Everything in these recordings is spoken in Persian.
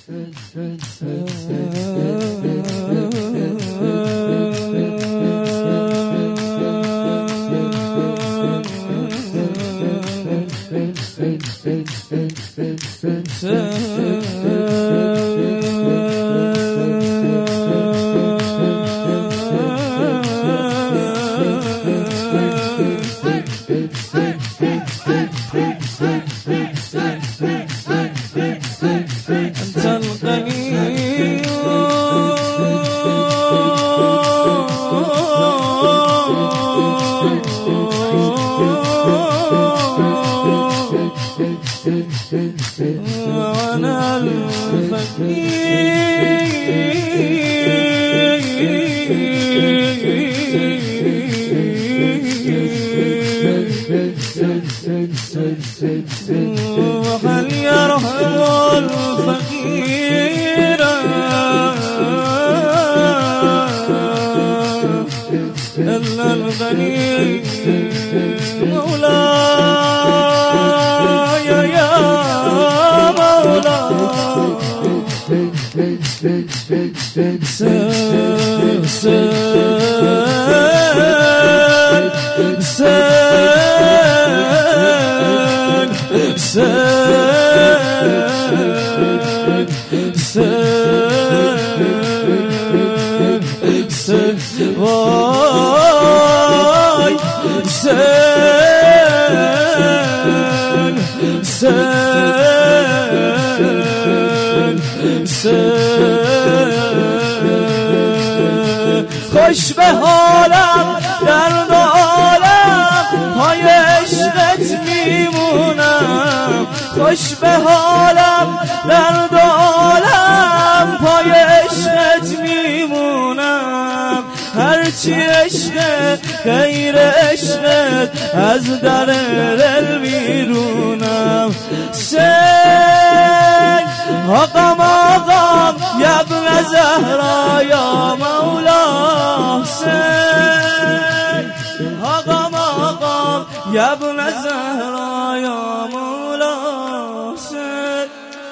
وانا وهل يرحم الفقير إلا الغني مولاي يا خوش به حالم درد عالم پای عشقت میمونم خوش به حالم درد عالم پای عشقت میمونم هرچی عشق غیر عشقت از در دل میرونم آقام آقام یا ابن زهرا یا مولا حسین آقام آقام یا ابن زهرا یا مولا حسین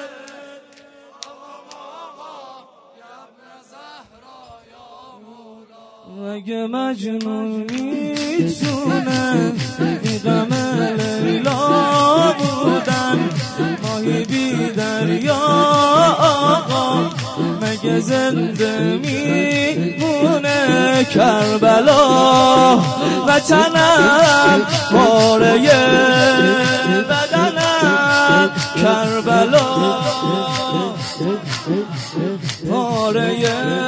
مگه مجنون میتونه غم لیلا بودن ماهی بی دریا آقا مگه زنده میمونه کربلا وطنم پاره بدنم کربلا پاره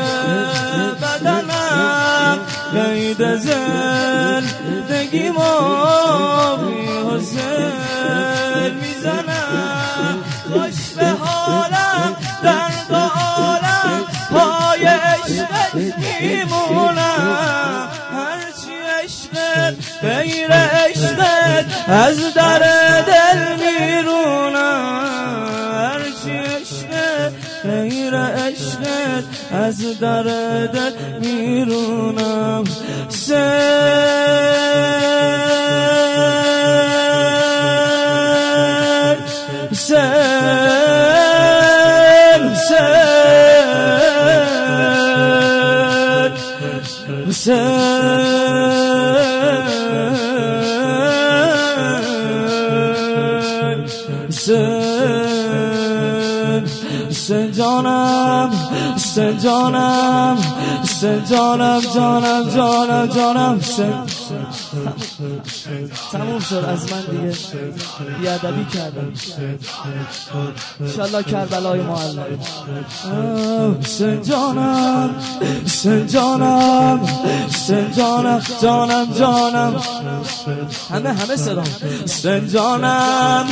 بدنم قید زندگی ما بی حسین میزنم خوش به حالم درد عالم پای عشقت میمونم هرچی عشقت غیر عشقت از در دل میرونم هرچی عشقت غیر عشقت از در دل میرونم جانم تموم شد از من دیگه بیادبی کردم انشالله کربلای معلم جانم همه صدا جانم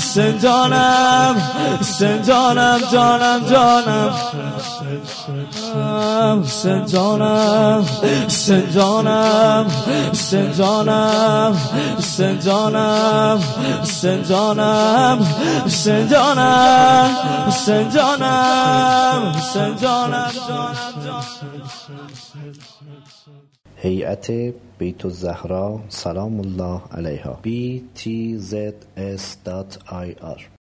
هیئت بیت الزهرا سلام الله علیها btzs.ir